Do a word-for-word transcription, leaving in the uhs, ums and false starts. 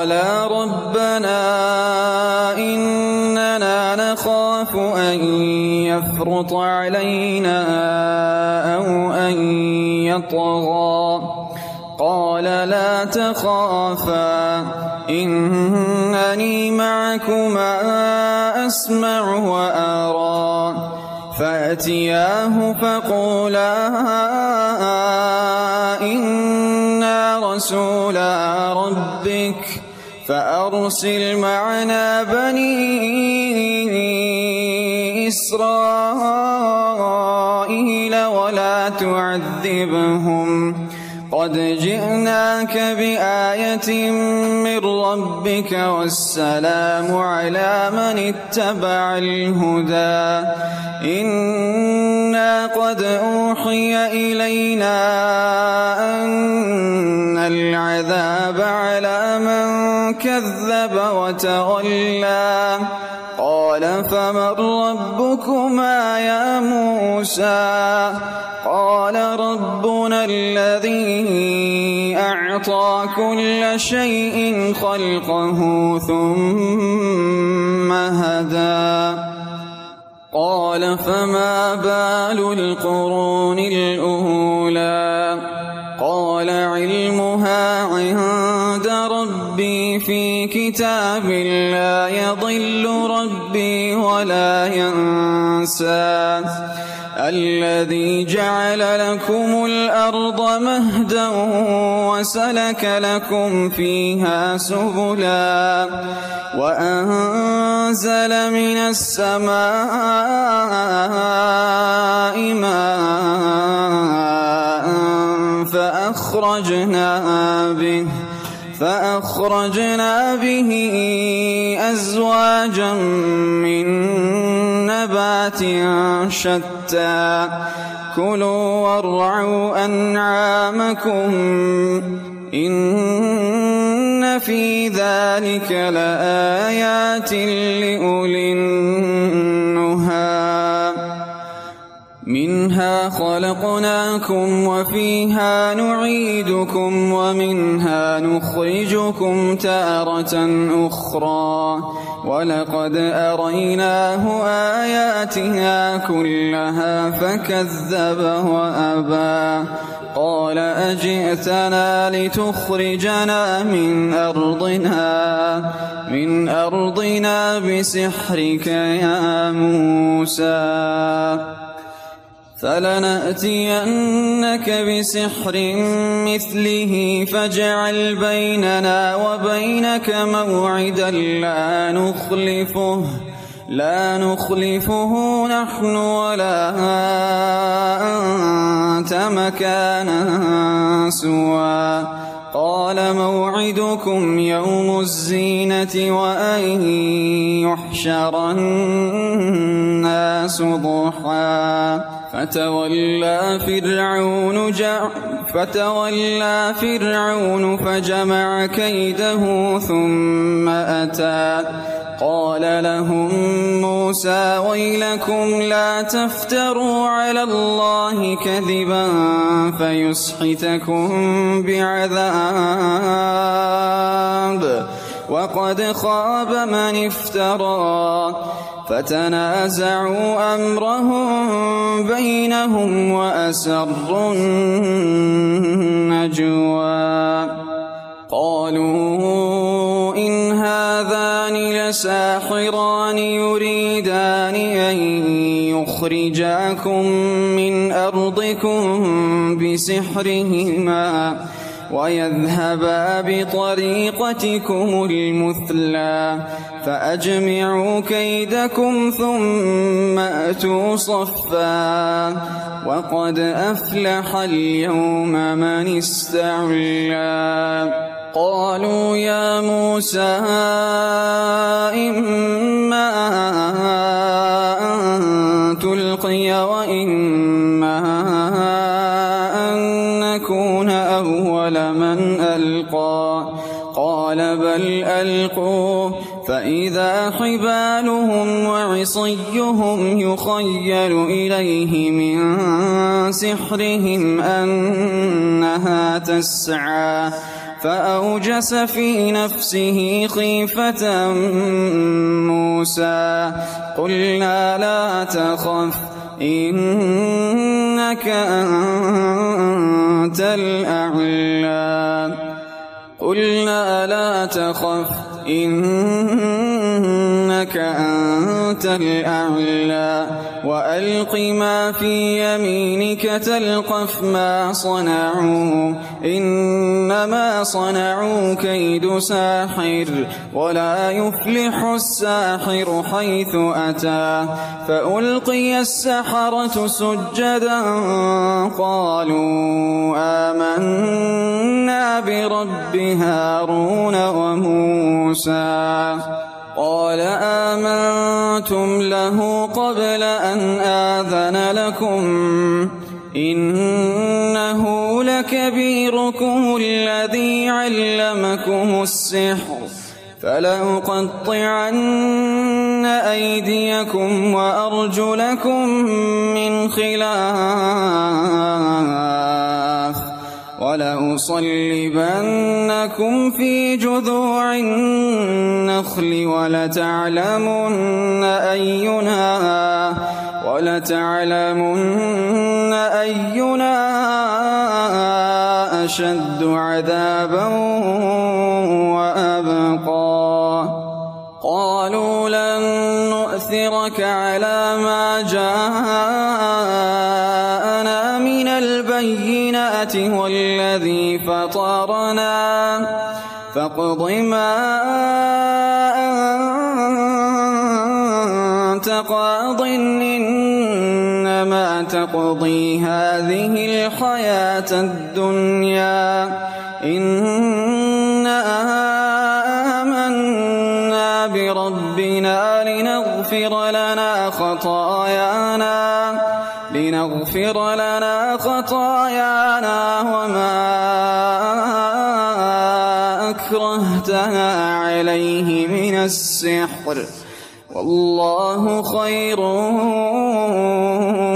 قالا ربنا إننا نخاف أن يفرط علينا أو أن يطغى قال لا تخافا إنني معكما أسمع وأرى فأتياه فقولا إنا رسولا ربك فأرسل معنا بني إسرائيل ولا تعذبهم قد جئناك بآية من ربك والسلام على من اتبع الهدى إنا قد أوحي إلينا أن العذاب على من كذب وتولى قال فمن ربكما يا موسى قال ربنا الذي أعطى كل شيء خلقه ثم هدى قال فما بال القرون الأولى قال علمها عند ربي في كتاب لا يضل ربي ولا ينسى الذي جعل لكم الأرض مهدا وسلك لكم فيها سبلا وأنزل من السماء ماء فأخرجنا به فأخرجنا به أزواجا من نبات شتى كلوا وارعوا أنعامكم إن في ذلك لآيات لأولي النهى منها خلقناكم وفيها نعيدكم ومنها نخرجكم تارة أخرى ولقد أريناه آياتنا كلها فكذب وأبى قال أجئتنا لتخرجنا من أرضنا من أرضنا بسحرك يا موسى فلنأتينك بسحر مثله فاجعل بيننا وبينك موعدا لا نخلفه لا نخلفه نحن ولا أنت مكانا سوى قال موعدكم يوم الزينة وأن يحشر الناس ضحى فتولى فرعون جع فتولى فرعون فجمع كيده ثم أتى قال لهم موسى ويلكم لا تفتروا على الله كذبا فيسحتكم بعذاب وقد خاب من افترى فتنازعوا أمرهم بينهم وأسروا النجوى قالوا إن هذان لساحران يريدان أن يخرجاكم من أرضكم بسحرهما ويذهبا بطريقتكم المثلى فأجمعوا كيدكم ثم أتوا صفا وقد أفلح اليوم من استعلى قالوا يا موسى إما أن تلقي وإما أن نكون أول من ألقى قال بل ألقوا فإذا حبالهم وعصيهم يخيل إليه من سحرهم أنها تسعى فأوجس في نفسه خيفة موسى قلنا لا تخف إنك أنت الأعلى قلنا لا تخف إنك أنت الأعلى وألق ما في يمينك تلقف ما صنعوا إنما صنعوا كيد ساحر ولا يفلح الساحر حيث أتى فألقي السحرة سجدا قالوا آمنا برب هارون وموسى قال آمنتم له قبل أن آذن لكم إنه لكبيركم الذي علمكم السحر فلأقطعن أيديكم وأرجلكم من خلاف ولأصلبنكم في جذوع النخل ولتعلمن أينا ولتعلمن أينا أشد عذابا وأبقى قالوا لن نؤثرك على ما جاءنا من البينات والذي فطرنا فاقض ما أنت قاض إنما تقضي هذه الحياة الدنيا إنا آمنا بربنا لنغفر لنا خطايانا لنغفر لنا خطايانا وما أكرهتنا عليه من السحر والله خير